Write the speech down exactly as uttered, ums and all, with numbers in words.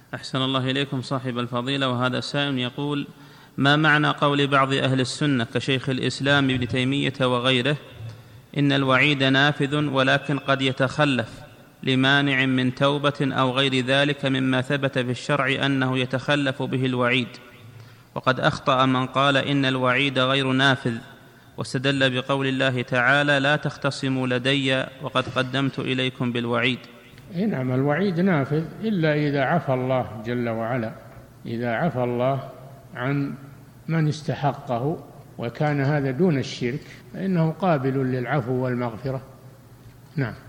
أحسن الله إليكم صاحب الفضيلة. وهذا سائل يقول: ما معنى قول بعض أهل السنة كشيخ الإسلام ابن تيمية وغيره إن الوعيد نافذ ولكن قد يتخلف لمانع من توبة أو غير ذلك مما ثبت في الشرع أنه يتخلف به الوعيد، وقد أخطأ من قال إن الوعيد غير نافذ واستدل بقول الله تعالى: لا تختصموا لدي وقد قدمت إليكم بالوعيد؟ نعم، الوعيد نافذ إلا إذا عفى الله جل وعلا، إذا عفى الله عن من استحقه وكان هذا دون الشرك فإنه قابل للعفو والمغفرة. نعم.